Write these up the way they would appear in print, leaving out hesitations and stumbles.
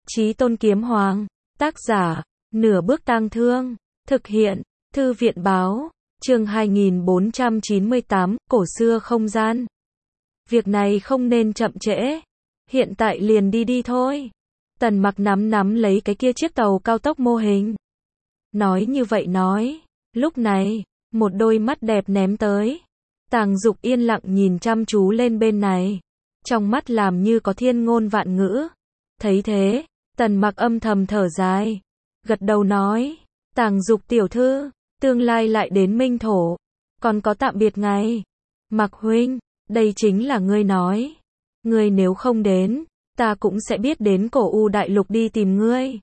Chí Tôn Kiếm Hoàng, tác giả, Nửa Bước Tang Thương, thực hiện, Thư viện báo, chương 2498, cổ xưa không gian. Việc này không nên chậm trễ, hiện tại liền đi thôi. Tần Mặc nắm lấy cái kia chiếc tàu cao tốc mô hình. Nói như vậy nói, lúc này, một đôi mắt đẹp ném tới. Tàng Dục yên lặng nhìn chăm chú lên bên này, trong mắt làm như có thiên ngôn vạn ngữ. Thấy thế, Tần Mặc âm thầm thở dài, gật đầu nói, Tàng Dục tiểu thư, tương lai lại đến Minh Thổ, còn có tạm biệt ngày. Mặc huynh, đây chính là ngươi nói, ngươi nếu không đến, ta cũng sẽ biết đến Cổ U đại lục đi tìm ngươi.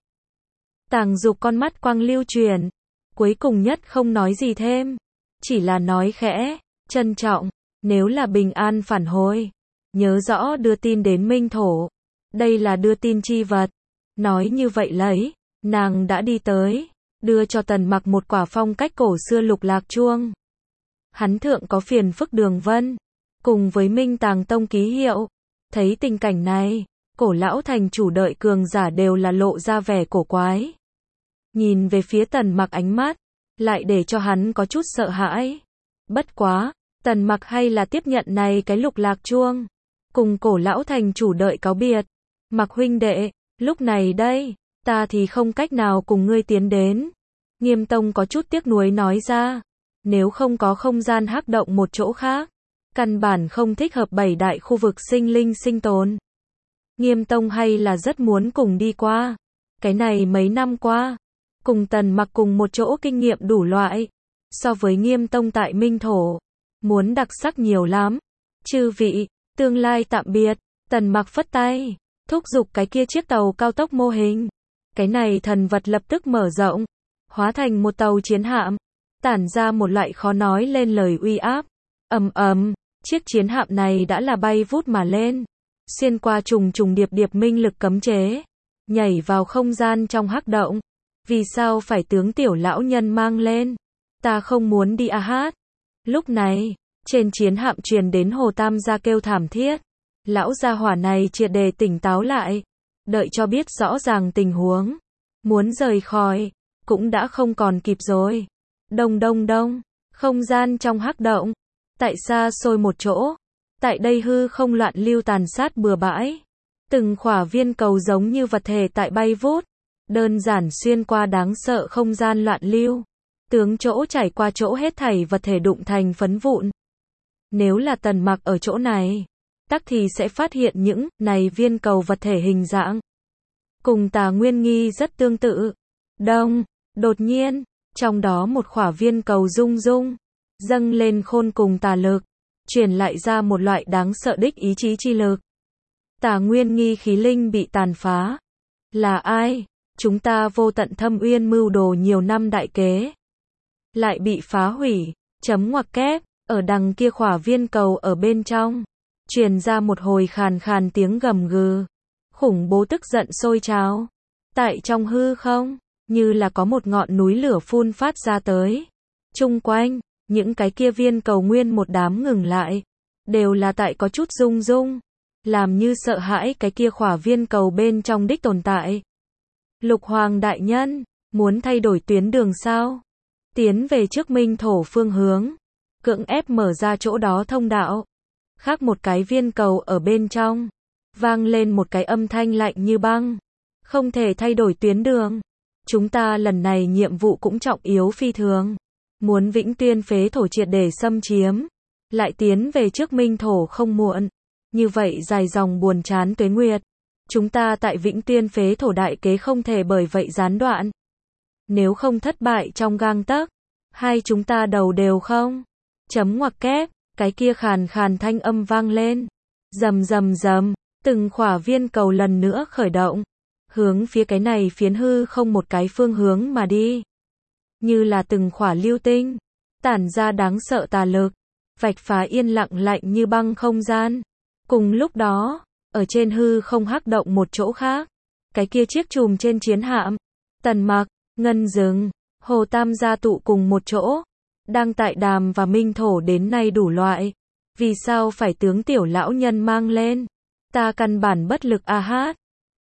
Tàng Dục con mắt quang lưu chuyển, cuối cùng nhất không nói gì thêm, chỉ là nói khẽ, trân trọng, nếu là bình an phản hồi, nhớ rõ đưa tin đến Minh Thổ. Đây là đưa tin chi vật. Nói như vậy lấy, nàng đã đi tới, đưa cho Tần Mặc một quả phong cách cổ xưa lục lạc chuông. Hắn thượng có phiền phức đường vân, cùng với Minh Tàng Tông ký hiệu. Thấy tình cảnh này, Cổ lão thành chủ đợi cường giả đều là lộ ra vẻ cổ quái. Nhìn về phía Tần Mặc ánh mắt, lại để cho hắn có chút sợ hãi. Bất quá, Tần Mặc hay là tiếp nhận này cái lục lạc chuông, cùng Cổ lão thành chủ đợi cáo biệt. Mặc huynh đệ, lúc này đây, ta thì không cách nào cùng ngươi tiến đến. Nghiêm Tông có chút tiếc nuối nói ra, nếu không có không gian hắc động một chỗ khác, căn bản không thích hợp bảy đại khu vực sinh linh sinh tồn. Nghiêm Tông hay là rất muốn cùng đi qua. Cái này mấy năm qua, cùng Tần Mặc cùng một chỗ kinh nghiệm đủ loại. So với Nghiêm Tông tại Minh Thổ, muốn đặc sắc nhiều lắm. Chư vị, tương lai tạm biệt. Tần Mặc phất tay, thúc giục cái kia chiếc tàu cao tốc mô hình. Cái này thần vật lập tức mở rộng, hóa thành một tàu chiến hạm, tản ra một loại khó nói lên lời uy áp. Ầm ầm, chiếc chiến hạm này đã là bay vút mà lên, xuyên qua trùng trùng điệp điệp minh lực cấm chế, nhảy vào không gian trong hắc động. Vì sao phải tướng tiểu lão nhân mang lên? Ta không muốn đi a hát. Lúc này, trên chiến hạm truyền đến Hồ Tam gia kêu thảm thiết. Lão gia hỏa này triệt để tỉnh táo lại, đợi cho biết rõ ràng tình huống, muốn rời khỏi, cũng đã không còn kịp rồi. Đông đông đông, không gian trong hắc động, tại xa xôi một chỗ, tại đây hư không loạn lưu tàn sát bừa bãi. Từng khỏa viên cầu giống như vật thể tại bay vút, đơn giản xuyên qua đáng sợ không gian loạn lưu, tướng chỗ trải qua chỗ hết thảy vật thể đụng thành phấn vụn. Nếu là Tần Mặc ở chỗ này, tắc thì sẽ phát hiện những này viên cầu vật thể hình dạng cùng Tà Nguyên Nghi rất tương tự. Đông, đột nhiên, trong đó một khỏa viên cầu rung rung, dâng lên khôn cùng tà lực, truyền lại ra một loại đáng sợ đích ý chí chi lực. Tà Nguyên Nghi khí linh bị tàn phá. Là ai? Chúng ta vô tận thâm uyên mưu đồ nhiều năm đại kế, lại bị phá hủy. Chấm ngoặc kép, ở đằng kia khỏa viên cầu ở bên trong, truyền ra một hồi khàn khàn tiếng gầm gừ, khủng bố tức giận sôi trào. Tại trong hư không, như là có một ngọn núi lửa phun phát ra tới. Chung quanh, những cái kia viên cầu nguyên một đám ngừng lại, đều là tại có chút rung rung, làm như sợ hãi cái kia khỏa viên cầu bên trong đích tồn tại. Lục Hoàng đại nhân, muốn thay đổi tuyến đường sao? Tiến về trước Minh Thổ phương hướng, cưỡng ép mở ra chỗ đó thông đạo. Khác một cái viên cầu ở bên trong, vang lên một cái âm thanh lạnh như băng. Không thể thay đổi tuyến đường. Chúng ta lần này nhiệm vụ cũng trọng yếu phi thường. Muốn Vĩnh Tuyên phế thổ triệt để xâm chiếm, lại tiến về trước Minh Thổ không muộn. Như vậy dài dòng buồn chán tuế nguyệt, chúng ta tại Vĩnh Tuyên phế thổ đại kế không thể bởi vậy gián đoạn. Nếu không thất bại trong gang tấc, hai chúng ta đầu đều không. Chấm ngoặc kép, cái kia khàn khàn thanh âm vang lên. Rầm rầm rầm, từng khỏa viên cầu lần nữa khởi động, hướng phía cái này phiến hư không một cái phương hướng mà đi. Như là từng khỏa lưu tinh, tản ra đáng sợ tà lực, vạch phá yên lặng lạnh như băng không gian. Cùng lúc đó, ở trên hư không hắc động một chỗ khác, cái kia chiếc chùm trên chiến hạm, Tần Mặc, Ngân Dừng, Hồ Tam gia tụ cùng một chỗ, đang tại đàm và Minh Thổ đến nay đủ loại. Vì sao phải tướng tiểu lão nhân mang lên? Ta căn bản bất lực a hát.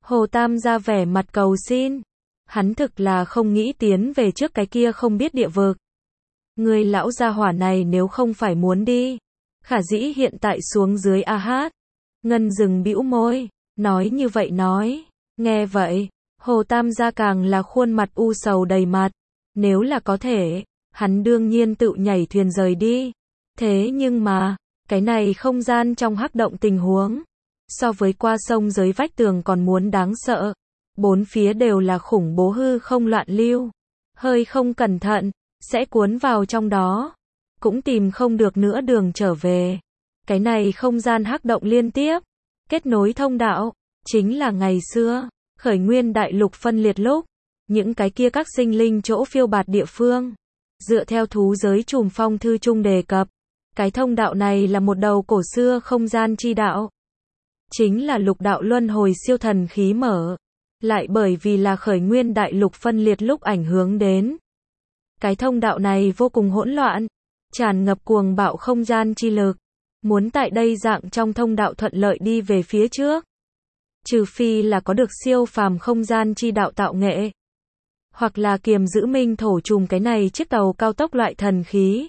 Hồ Tam ra vẻ mặt cầu xin. Hắn thực là không nghĩ tiến về trước cái kia không biết địa vực. Người lão gia hỏa này nếu không phải muốn đi, khả dĩ hiện tại xuống dưới a hát. Ngân dừng bĩu môi, nói như vậy nói. Nghe vậy, Hồ Tam gia càng là khuôn mặt u sầu đầy mặt. Nếu là có thể, hắn đương nhiên tự nhảy thuyền rời đi. Thế nhưng mà, cái này không gian trong hắc động tình huống, so với qua sông dưới vách tường còn muốn đáng sợ. Bốn phía đều là khủng bố hư không loạn lưu. Hơi không cẩn thận, sẽ cuốn vào trong đó. Cũng tìm không được nữa đường trở về. Cái này không gian hắc động liên tiếp, kết nối thông đạo, chính là ngày xưa, khởi nguyên đại lục phân liệt lúc. Những cái kia các sinh linh chỗ phiêu bạt địa phương. Dựa theo thú giới Trùm Phong thư trung đề cập, cái thông đạo này là một đầu cổ xưa không gian chi đạo. Chính là lục đạo luân hồi siêu thần khí mở. Lại bởi vì là khởi nguyên đại lục phân liệt lúc ảnh hưởng đến. Cái thông đạo này vô cùng hỗn loạn, tràn ngập cuồng bạo không gian chi lực. Muốn tại đây dạng trong thông đạo thuận lợi đi về phía trước. Trừ phi là có được siêu phàm không gian chi đạo tạo nghệ. Hoặc là kiềm giữ minh thổ trùm cái này chiếc tàu cao tốc loại thần khí.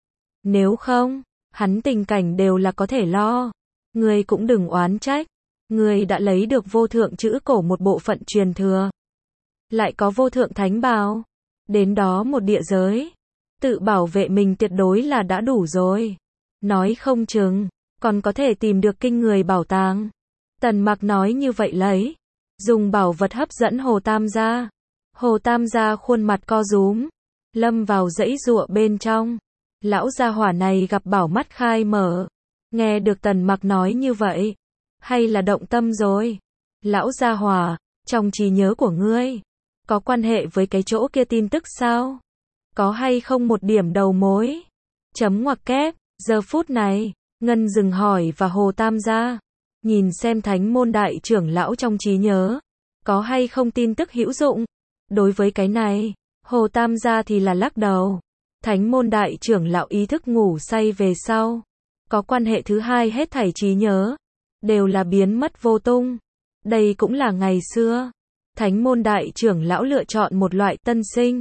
Nếu không, hắn tình cảnh đều là có thể lo. Người cũng đừng oán trách. Người đã lấy được vô thượng chữ cổ một bộ phận truyền thừa. Lại có vô thượng thánh bào. Đến đó một địa giới. Tự bảo vệ mình tuyệt đối là đã đủ rồi. Nói không chừng, còn có thể tìm được kinh người bảo tàng. Tần Mặc nói như vậy lấy. Dùng bảo vật hấp dẫn Hồ Tam gia. Hồ Tam gia khuôn mặt co rúm. Lâm vào dãy giụa bên trong. Lão gia hỏa này gặp bảo mắt khai mở. Nghe được Tần Mặc nói như vậy. Hay là động tâm rồi. Lão gia hỏa, trong trí nhớ của ngươi. Có quan hệ với cái chỗ kia tin tức sao? Có hay không một điểm đầu mối? Chấm ngoặc kép. Giờ phút này, Ngân dừng hỏi và Hồ Tam gia. Nhìn xem thánh môn đại trưởng lão trong trí nhớ. Có hay không tin tức hữu dụng? Đối với cái này, Hồ Tam gia thì là lắc đầu. Thánh môn đại trưởng lão ý thức ngủ say về sau. Có quan hệ thứ hai hết thảy trí nhớ. Đều là biến mất vô tung. Đây cũng là ngày xưa. Thánh môn đại trưởng lão lựa chọn một loại tân sinh.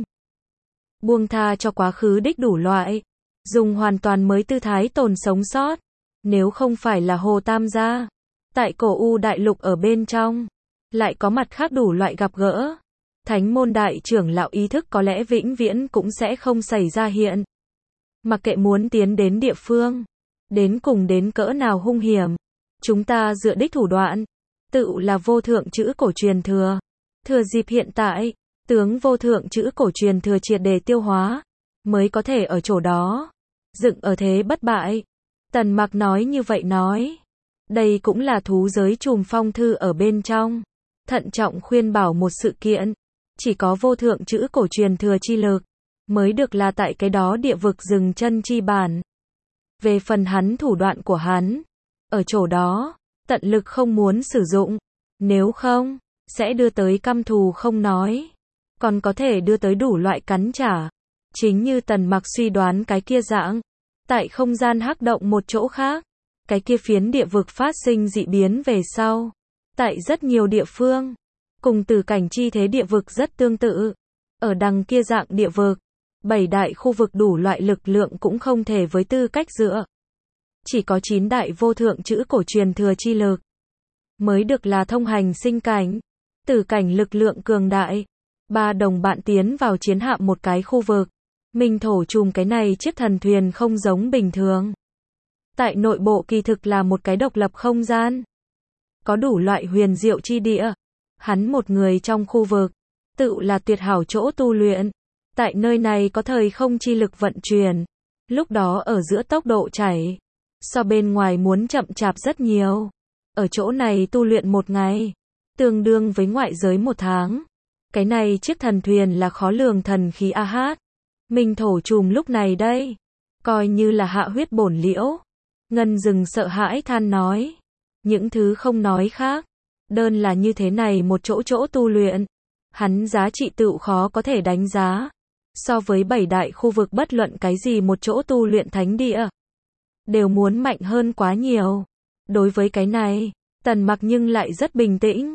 Buông tha cho quá khứ đích đủ loại. Dùng hoàn toàn mới tư thái tồn sống sót. Nếu không phải là Hồ Tam gia. Tại cổ U đại lục ở bên trong. Lại có mặt khác đủ loại gặp gỡ. Thánh môn đại trưởng lão ý thức có lẽ vĩnh viễn cũng sẽ không xảy ra hiện. Mặc kệ muốn tiến đến địa phương. Đến cùng đến cỡ nào hung hiểm. Chúng ta dựa đích thủ đoạn. Tự là vô thượng chữ cổ truyền thừa. Thừa dịp hiện tại. Tướng vô thượng chữ cổ truyền thừa triệt để tiêu hóa. Mới có thể ở chỗ đó. Dựng ở thế bất bại. Tần Mặc nói như vậy nói. Đây cũng là thú giới Trùm Phong thư ở bên trong. Thận trọng khuyên bảo một sự kiện. Chỉ có vô thượng chữ cổ truyền thừa chi lực. Mới được là tại cái đó địa vực dừng chân chi bản. Về phần hắn thủ đoạn của hắn. Ở chỗ đó. Tận lực không muốn sử dụng. Nếu không. Sẽ đưa tới căm thù không nói. Còn có thể đưa tới đủ loại cắn trả. Chính như Tần Mặc suy đoán cái kia dạng. Tại không gian hắc động một chỗ khác. Cái kia phiến địa vực phát sinh dị biến về sau. Tại rất nhiều địa phương. Cùng từ cảnh chi thế địa vực rất tương tự. Ở đằng kia dạng địa vực. 7 đại khu vực đủ loại lực lượng cũng không thể với tư cách dựa. Chỉ có 9 đại vô thượng chữ cổ truyền thừa chi lực. Mới được là thông hành sinh cảnh. Tử cảnh lực lượng cường đại. 3 đồng bạn tiến vào chiến hạm một cái khu vực. Minh thổ trùm cái này chiếc thần thuyền không giống bình thường. Tại nội bộ kỳ thực là một cái độc lập không gian. Có đủ loại huyền diệu chi địa. Hắn một người trong khu vực. Tự là tuyệt hảo chỗ tu luyện. Tại nơi này có thời không chi lực vận chuyển. Lúc đó ở giữa tốc độ chảy. So bên ngoài muốn chậm chạp rất nhiều. Ở chỗ này tu luyện một ngày. Tương đương với ngoại giới một tháng. Cái này chiếc thần thuyền là khó lường thần khí a hát. Minh thổ trùm lúc này đây. Coi như là hạ huyết bổn liễu. Ngân dừng sợ hãi than nói. Những thứ không nói khác. Đơn là như thế này một chỗ chỗ tu luyện. Hắn giá trị tự khó có thể đánh giá. So với 7 đại khu vực bất luận cái gì một chỗ tu luyện thánh địa. Đều muốn mạnh hơn quá nhiều. Đối với cái này, Tần Mặc nhưng lại rất bình tĩnh.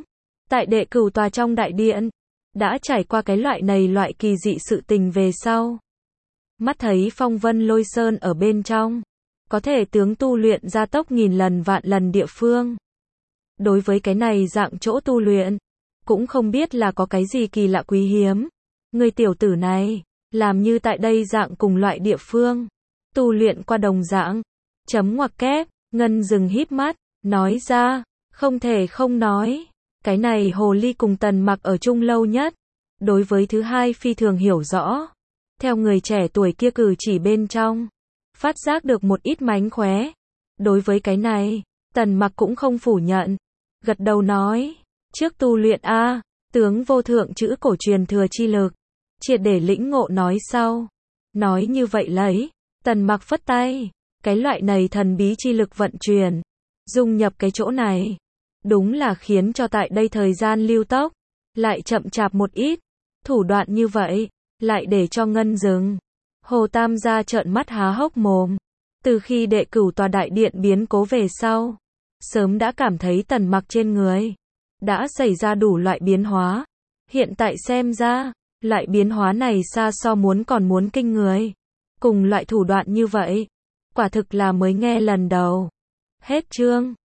Tại đệ cửu tòa trong đại điện, đã trải qua cái loại này loại kỳ dị sự tình về sau. Mắt thấy phong vân lôi sơn ở bên trong, có thể tướng tu luyện gia tốc nghìn lần vạn lần địa phương. Đối với cái này dạng chỗ tu luyện, cũng không biết là có cái gì kỳ lạ quý hiếm. Người tiểu tử này, làm như tại đây dạng cùng loại địa phương, tu luyện qua đồng dạng. Chấm ngoặc kép, Ngân dừng híp mắt, nói ra, không thể không nói. Cái này hồ ly cùng Tần Mặc ở chung lâu nhất. Đối với thứ hai phi thường hiểu rõ. Theo người trẻ tuổi kia cử chỉ bên trong, phát giác được một ít mánh khóe. Đối với cái này, Tần Mặc cũng không phủ nhận. Gật đầu nói, trước tu luyện a, tướng vô thượng chữ cổ truyền thừa chi lực, triệt để lĩnh ngộ nói sau. Nói như vậy lấy, Tần Mặc phất tay, cái loại này thần bí chi lực vận chuyển, dung nhập cái chỗ này. Đúng là khiến cho tại đây thời gian lưu tốc, lại chậm chạp một ít. Thủ đoạn như vậy, lại để cho Ngân dừng. Hồ Tam gia trợn mắt há hốc mồm. Từ khi đệ cửu tòa đại điện biến cố về sau, sớm đã cảm thấy Tần Mặc trên người đã xảy ra đủ loại biến hóa. Hiện tại xem ra, loại biến hóa này xa so còn muốn kinh người. Cùng loại thủ đoạn như vậy, quả thực là mới nghe lần đầu. Hết chương.